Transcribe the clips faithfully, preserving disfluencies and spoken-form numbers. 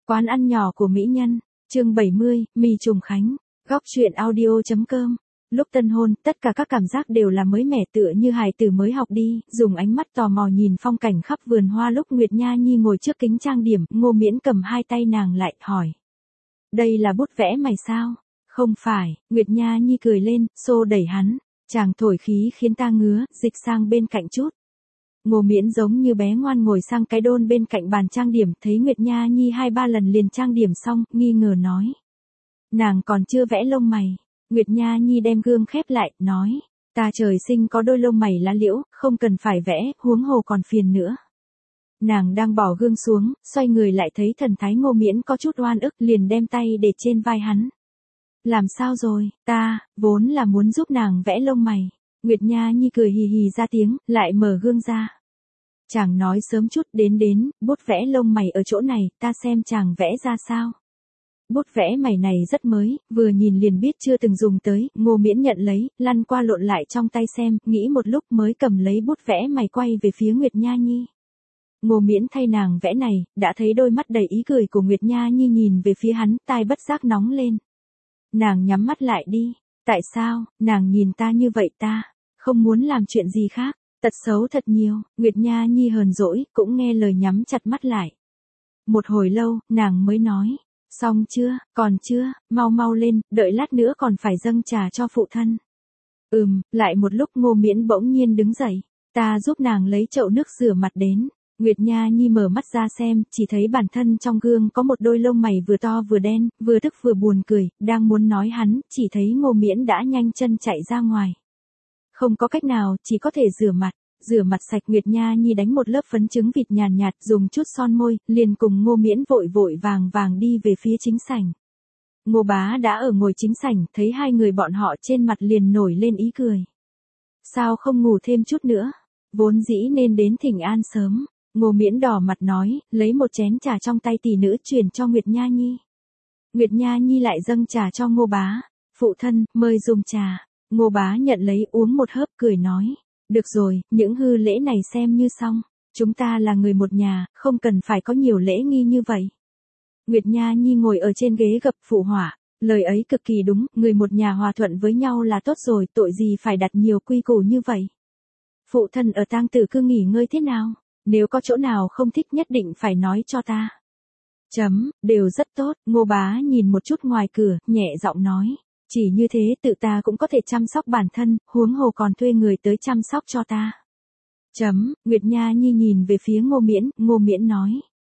Quán ăn nhỏ của mỹ nhân, chương bảy mươi, mì trùng khánh, góc truyện audio chấm com. Lúc tân hôn, tất cả các cảm giác đều là mới mẻ tựa như hài tử mới học đi, dùng ánh mắt tò mò nhìn phong cảnh khắp vườn hoa lúc Nguyệt Nha Nhi ngồi trước kính trang điểm, Ngô Miễn cầm hai tay nàng lại, hỏi. Đây là bút vẽ mày sao? Không phải, Nguyệt Nha Nhi cười lên, xô đẩy hắn, chàng thổi khí khiến ta ngứa, dịch sang bên cạnh chút. Ngô Miễn giống như bé ngoan ngồi sang cái đôn bên cạnh bàn trang điểm, thấy Nguyệt Nha Nhi hai ba lần liền trang điểm xong, nghi ngờ nói. Nàng còn chưa vẽ lông mày. Nguyệt Nha Nhi đem gương khép lại, nói. Ta trời sinh có đôi lông mày lá liễu, không cần phải vẽ, huống hồ còn phiền nữa. Nàng đang bỏ gương xuống, xoay người lại thấy thần thái Ngô Miễn có chút oan ức, liền đem tay để trên vai hắn. Làm sao rồi, ta, vốn là muốn giúp nàng vẽ lông mày. Nguyệt Nha Nhi cười hì hì ra tiếng, lại mở gương ra. Chàng nói sớm chút, đến đến, bút vẽ lông mày ở chỗ này, ta xem chàng vẽ ra sao. Bút vẽ mày này rất mới, vừa nhìn liền biết chưa từng dùng tới, Ngô Miễn nhận lấy, lăn qua lộn lại trong tay xem, nghĩ một lúc mới cầm lấy bút vẽ mày quay về phía Nguyệt Nha Nhi. Ngô Miễn thay nàng vẽ này, đã thấy đôi mắt đầy ý cười của Nguyệt Nha Nhi nhìn về phía hắn, tai bất giác nóng lên. Nàng nhắm mắt lại đi. Tại sao, nàng nhìn ta như vậy ta, không muốn làm chuyện gì khác, tật xấu thật nhiều, Nguyệt Nha Nhi hờn dỗi, cũng nghe lời nhắm chặt mắt lại. Một hồi lâu, nàng mới nói, xong chưa, còn chưa, mau mau lên, đợi lát nữa còn phải dâng trà cho phụ thân. Ừm, lại một lúc Ngô Miễn bỗng nhiên đứng dậy, ta giúp nàng lấy chậu nước rửa mặt đến. Nguyệt Nha Nhi mở mắt ra xem, chỉ thấy bản thân trong gương có một đôi lông mày vừa to vừa đen, vừa tức vừa buồn cười, đang muốn nói hắn, chỉ thấy Ngô Miễn đã nhanh chân chạy ra ngoài. Không có cách nào, chỉ có thể rửa mặt, rửa mặt sạch Nguyệt Nha Nhi đánh một lớp phấn trứng vịt nhàn nhạt, dùng chút son môi, liền cùng Ngô Miễn vội vội vàng vàng đi về phía chính sảnh. Ngô Bá đã ở ngồi chính sảnh, thấy hai người bọn họ trên mặt liền nổi lên ý cười. Sao không ngủ thêm chút nữa, vốn dĩ nên đến thỉnh an sớm. Ngô Miễn đỏ mặt nói, lấy một chén trà trong tay tỷ nữ truyền cho Nguyệt Nha Nhi. Nguyệt Nha Nhi lại dâng trà cho Ngô Bá. Phụ thân, mời dùng trà. Ngô Bá nhận lấy uống một hớp cười nói. Được rồi, những hư lễ này xem như xong. Chúng ta là người một nhà, không cần phải có nhiều lễ nghi như vậy. Nguyệt Nha Nhi ngồi ở trên ghế gập phụ họa. Lời ấy cực kỳ đúng, người một nhà hòa thuận với nhau là tốt rồi, tội gì phải đặt nhiều quy củ như vậy. Phụ thân ở tang tử cứ nghỉ ngơi thế nào? Nếu có chỗ nào không thích nhất định phải nói cho ta. Chấm, đều rất tốt, Ngô Bá nhìn một chút ngoài cửa, nhẹ giọng nói. Chỉ như thế tự ta cũng có thể chăm sóc bản thân, huống hồ còn thuê người tới chăm sóc cho ta. Chấm, Nguyệt Nha Nhi nhìn về phía Ngô Miễn, Ngô Miễn nói.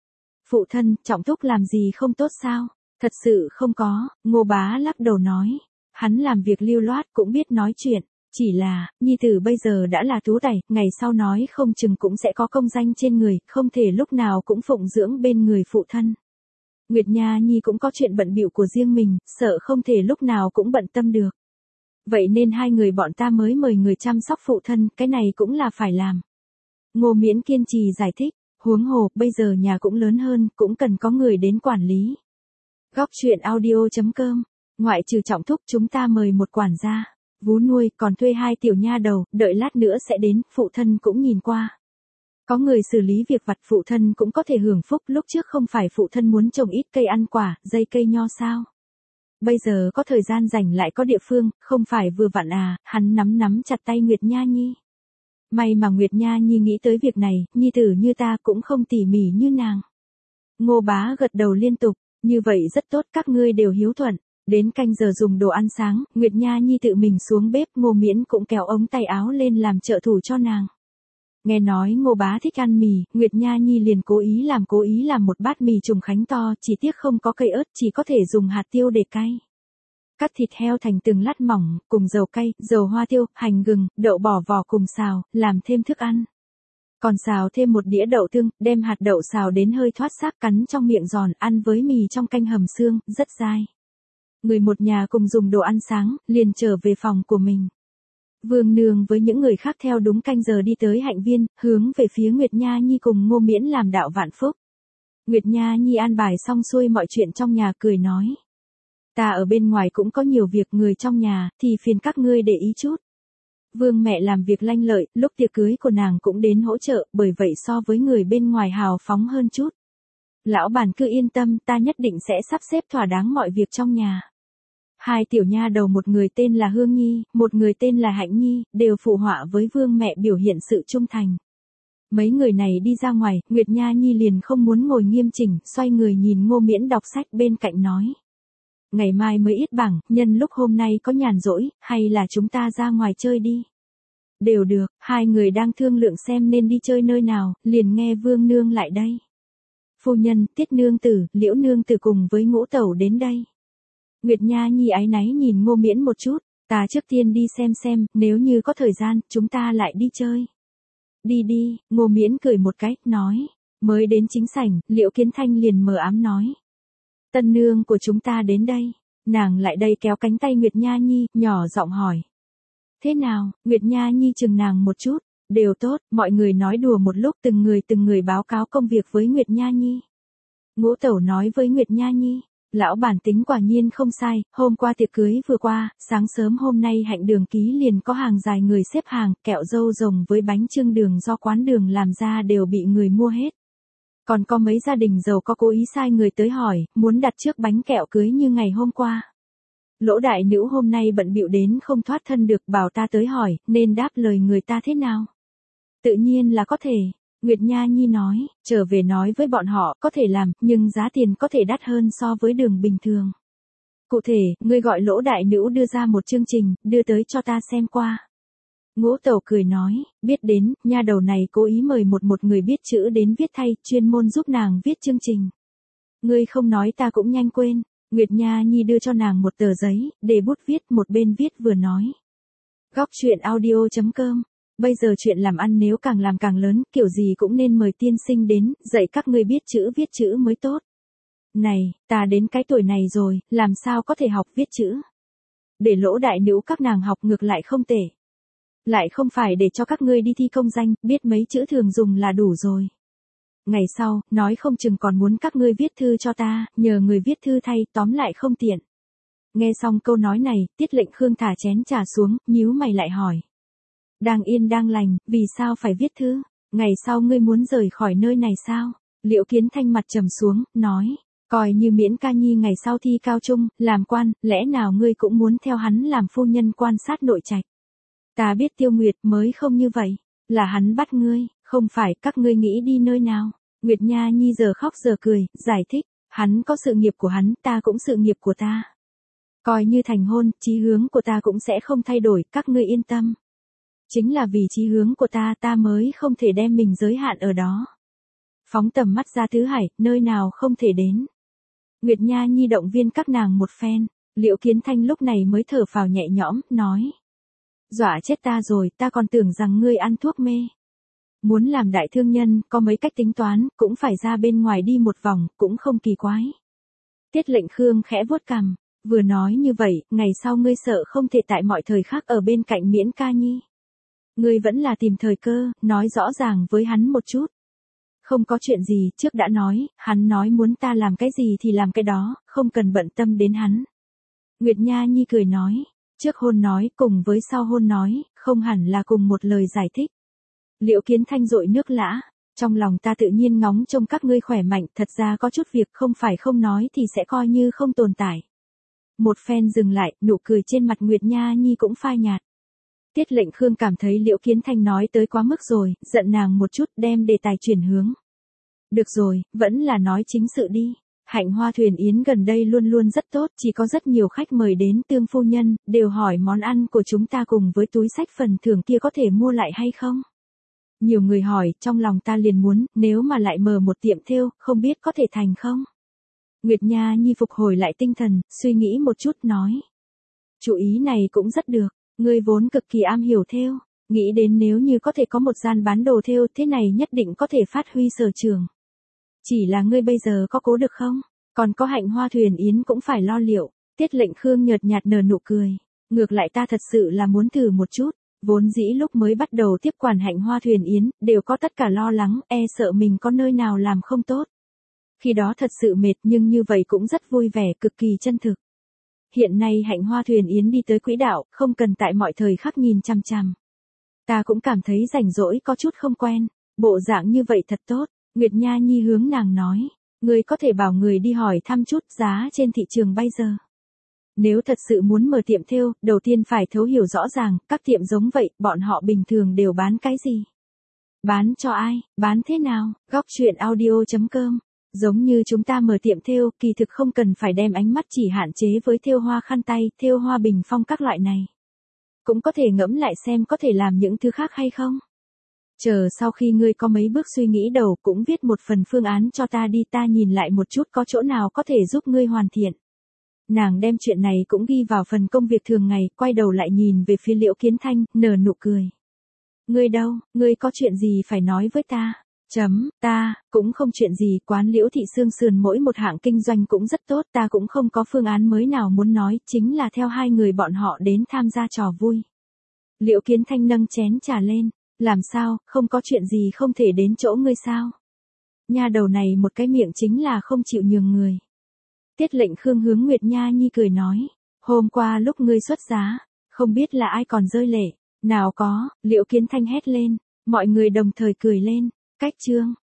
Phụ thân, Trọng Thúc làm gì không tốt sao? Thật sự không có, Ngô Bá lắc đầu nói. Hắn làm việc lưu loát cũng biết nói chuyện. Chỉ là, nhi tử bây giờ đã là tú tài, ngày sau nói không chừng cũng sẽ có công danh trên người, không thể lúc nào cũng phụng dưỡng bên người phụ thân. Nguyệt Nha Nhi cũng có chuyện bận bịu của riêng mình, sợ không thể lúc nào cũng bận tâm được. Vậy nên hai người bọn ta mới mời người chăm sóc phụ thân, cái này cũng là phải làm. Ngô Miễn kiên trì giải thích, huống hồ, bây giờ nhà cũng lớn hơn, cũng cần có người đến quản lý. Góc truyện audio chấm com, ngoại trừ Trọng Thúc chúng ta mời một quản gia. Vú nuôi, còn thuê hai tiểu nha đầu, đợi lát nữa sẽ đến, phụ thân cũng nhìn qua. Có người xử lý việc vặt, phụ thân cũng có thể hưởng phúc, lúc trước không phải phụ thân muốn trồng ít cây ăn quả, dây cây nho sao. Bây giờ có thời gian rảnh lại có địa phương, không phải vừa vặn à, hắn nắm nắm chặt tay Nguyệt Nha Nhi. May mà Nguyệt Nha Nhi nghĩ tới việc này, nhi tử như ta cũng không tỉ mỉ như nàng. Ngô Bá gật đầu liên tục, như vậy rất tốt, các ngươi đều hiếu thuận. Đến canh giờ dùng đồ ăn sáng, Nguyệt Nha Nhi tự mình xuống bếp, Ngô Miễn cũng kéo ống tay áo lên làm trợ thủ cho nàng. Nghe nói Ngô Bá thích ăn mì, Nguyệt Nha Nhi liền cố ý làm cố ý làm một bát mì trùng khánh to, chỉ tiếc không có cây ớt, chỉ có thể dùng hạt tiêu để cay. Cắt thịt heo thành từng lát mỏng, cùng dầu cay, dầu hoa tiêu, hành gừng, đậu bỏ vỏ cùng xào, làm thêm thức ăn. Còn xào thêm một đĩa đậu tương, đem hạt đậu xào đến hơi thoát xác, cắn trong miệng giòn, ăn với mì trong canh hầm xương, rất dai. Người một nhà cùng dùng đồ ăn sáng, liền trở về phòng của mình. Vương Nương với những người khác theo đúng canh giờ đi tới hạnh viên, hướng về phía Nguyệt Nha Nhi cùng Ngô Miễn làm đạo vạn phúc. Nguyệt Nha Nhi an bài xong xuôi mọi chuyện trong nhà, cười nói. Ta ở bên ngoài cũng có nhiều việc, người trong nhà, thì phiền các ngươi để ý chút. Vương mẹ làm việc lanh lợi, lúc tiệc cưới của nàng cũng đến hỗ trợ, bởi vậy so với người bên ngoài hào phóng hơn chút. Lão bản cứ yên tâm, ta nhất định sẽ sắp xếp thỏa đáng mọi việc trong nhà. Hai tiểu nha đầu, một người tên là Hương Nhi, một người tên là Hạnh Nhi, đều phụ họa với vương mẹ biểu hiện sự trung thành. Mấy người này đi ra ngoài, Nguyệt Nha Nhi liền không muốn ngồi nghiêm chỉnh, xoay người nhìn Ngô Miễn đọc sách bên cạnh nói. Ngày mai mới ít bảng, nhân lúc hôm nay có nhàn rỗi, hay là chúng ta ra ngoài chơi đi. Đều được, hai người đang thương lượng xem nên đi chơi nơi nào, liền nghe Vương Nương lại đây. Phu nhân, Tiết Nương Tử, Liễu Nương Tử cùng với Ngũ Tẩu đến đây. Nguyệt Nha Nhi áy náy nhìn Ngô Miễn một chút, ta trước tiên đi xem xem, nếu như có thời gian, chúng ta lại đi chơi. Đi đi, Ngô Miễn cười một cái, nói. Mới đến chính sảnh, Liễu Kiến Thanh liền mờ ám nói. Tân nương của chúng ta đến đây. Nàng lại đây kéo cánh tay Nguyệt Nha Nhi, nhỏ giọng hỏi. Thế nào, Nguyệt Nha Nhi chừng nàng một chút. Đều tốt, mọi người nói đùa một lúc, từng người từng người báo cáo công việc với Nguyệt Nha Nhi. Ngũ Tẩu nói với Nguyệt Nha Nhi. Lão bản tính quả nhiên không sai, hôm qua tiệc cưới vừa qua, sáng sớm hôm nay Hạnh Đường ký liền có hàng dài người xếp hàng, kẹo dâu rồng với bánh chưng đường do quán đường làm ra đều bị người mua hết. Còn có mấy gia đình giàu có cố ý sai người tới hỏi, muốn đặt trước bánh kẹo cưới như ngày hôm qua. Lỗ đại nữ hôm nay bận bịu đến không thoát thân được, bảo ta tới hỏi, nên đáp lời người ta thế nào? Tự nhiên là có thể. Nguyệt Nha Nhi nói, trở về nói với bọn họ, có thể làm, nhưng giá tiền có thể đắt hơn so với đường bình thường. Cụ thể, ngươi gọi Lỗ đại nữ đưa ra một chương trình, đưa tới cho ta xem qua. Ngũ Tẩu cười nói, biết đến, nha đầu này cố ý mời một một người biết chữ đến viết thay, chuyên môn giúp nàng viết chương trình. Ngươi không nói ta cũng nhanh quên. Nguyệt Nha Nhi đưa cho nàng một tờ giấy, để bút viết, một bên viết vừa nói. Góc truyện audio chấm com. Bây giờ chuyện làm ăn nếu càng làm càng lớn, kiểu gì cũng nên mời tiên sinh đến, dạy các ngươi biết chữ viết chữ mới tốt. Này, ta đến cái tuổi này rồi, làm sao có thể học viết chữ? Để Lỗ đại nữ các nàng học ngược lại không tệ. Lại không phải để cho các ngươi đi thi công danh, biết mấy chữ thường dùng là đủ rồi. Ngày sau, nói không chừng còn muốn các ngươi viết thư cho ta, nhờ người viết thư thay, tóm lại không tiện. Nghe xong câu nói này, Tiết Lệnh Khương thả chén trà xuống, nhíu mày lại hỏi. Đang yên đang lành, vì sao phải viết thư? Ngày sau ngươi muốn rời khỏi nơi này sao? Liễu Kiến Thanh mặt trầm xuống, nói. Coi như Miễn ca nhi ngày sau thi cao trung, làm quan, lẽ nào ngươi cũng muốn theo hắn làm phu nhân quan sát nội trạch? Ta biết Tiêu Nguyệt mới không như vậy. Là hắn bắt ngươi, không phải các ngươi nghĩ đi nơi nào. Nguyệt Nha Nhi giờ khóc giờ cười, giải thích. Hắn có sự nghiệp của hắn, ta cũng sự nghiệp của ta. Coi như thành hôn, chí hướng của ta cũng sẽ không thay đổi, các ngươi yên tâm. Chính là vì chí hướng của ta, ta mới không thể đem mình giới hạn ở đó. Phóng tầm mắt ra tứ hải, nơi nào không thể đến. Nguyệt Nha Nhi động viên các nàng một phen, Liễu Kiến Thanh lúc này mới thở phào nhẹ nhõm, nói. Dọa chết ta rồi, ta còn tưởng rằng ngươi ăn thuốc mê. Muốn làm đại thương nhân, có mấy cách tính toán, cũng phải ra bên ngoài đi một vòng, cũng không kỳ quái. Tiết Lệnh Khương khẽ vuốt cằm, vừa nói như vậy, ngày sau ngươi sợ không thể tại mọi thời khắc ở bên cạnh Miễn ca nhi. Ngươi vẫn là tìm thời cơ, nói rõ ràng với hắn một chút. Không có chuyện gì, trước đã nói, hắn nói muốn ta làm cái gì thì làm cái đó, không cần bận tâm đến hắn. Nguyệt Nha Nhi cười nói, trước hôn nói cùng với sau hôn nói, không hẳn là cùng một lời giải thích. Liễu Kiến Thanh dội nước lã, trong lòng ta tự nhiên ngóng trông các ngươi khỏe mạnh, thật ra có chút việc không phải không nói thì sẽ coi như không tồn tại. Một phen dừng lại, nụ cười trên mặt Nguyệt Nha Nhi cũng phai nhạt. Tiết Lệnh Khương cảm thấy Liễu Kiến Thanh nói tới quá mức rồi, giận nàng một chút, đem đề tài chuyển hướng. Được rồi, vẫn là nói chính sự đi. Hạnh Hoa Thuyền Yến gần đây luôn luôn rất tốt, chỉ có rất nhiều khách mời đến Tương phu nhân, đều hỏi món ăn của chúng ta cùng với túi sách phần thưởng kia có thể mua lại hay không? Nhiều người hỏi, trong lòng ta liền muốn, nếu mà lại mở một tiệm thêu, không biết có thể thành không? Nguyệt Nha Nhi phục hồi lại tinh thần, suy nghĩ một chút nói. Chủ ý này cũng rất được, ngươi vốn cực kỳ am hiểu thêu, nghĩ đến nếu như có thể có một gian bán đồ thêu thế này nhất định có thể phát huy sở trường. Chỉ là ngươi bây giờ có cố được không? Còn có Hạnh Hoa Thuyền Yến cũng phải lo liệu. Tiết Lệnh Khương nhợt nhạt nở nụ cười. Ngược lại ta thật sự là muốn thử một chút. Vốn dĩ lúc mới bắt đầu tiếp quản Hạnh Hoa Thuyền Yến, đều có tất cả lo lắng, e sợ mình có nơi nào làm không tốt. Khi đó thật sự mệt nhưng như vậy cũng rất vui vẻ, cực kỳ chân thực. Hiện nay Hạnh Hoa Thuyền Yến đi tới quỹ đạo, không cần tại mọi thời khắc nhìn chằm chằm. Ta cũng cảm thấy rảnh rỗi có chút không quen. Bộ dạng như vậy thật tốt. Nguyệt Nha Nhi hướng nàng nói. Ngươi có thể bảo người đi hỏi thăm chút giá trên thị trường bây giờ. Nếu thật sự muốn mở tiệm thêu, đầu tiên phải thấu hiểu rõ ràng, các tiệm giống vậy, bọn họ bình thường đều bán cái gì? Bán cho ai, bán thế nào? Góc chuyện audio chấm com. Giống như chúng ta mở tiệm thêu, kỳ thực không cần phải đem ánh mắt chỉ hạn chế với thêu hoa khăn tay, thêu hoa bình phong các loại này. Cũng có thể ngẫm lại xem có thể làm những thứ khác hay không? Chờ sau khi ngươi có mấy bước suy nghĩ đầu cũng viết một phần phương án cho ta đi, ta nhìn lại một chút có chỗ nào có thể giúp ngươi hoàn thiện. Nàng đem chuyện này cũng ghi vào phần công việc thường ngày, quay đầu lại nhìn về phía Liễu Kiến Thanh, nở nụ cười. Ngươi đâu, ngươi có chuyện gì phải nói với ta? Chấm, ta, cũng không chuyện gì, quán Liễu Thị Sương Sườn mỗi một hạng kinh doanh cũng rất tốt, ta cũng không có phương án mới nào muốn nói, chính là theo hai người bọn họ đến tham gia trò vui. Liễu Kiến Thanh nâng chén trà lên, làm sao, không có chuyện gì không thể đến chỗ ngươi sao? Nha đầu này một cái miệng chính là không chịu nhường người. Tiết Lệnh Khương hướng Nguyệt Nha Nhi cười nói, hôm qua lúc ngươi xuất giá, không biết là ai còn rơi lệ, nào có, Liễu Kiến Thanh hét lên, mọi người đồng thời cười lên, cách chương.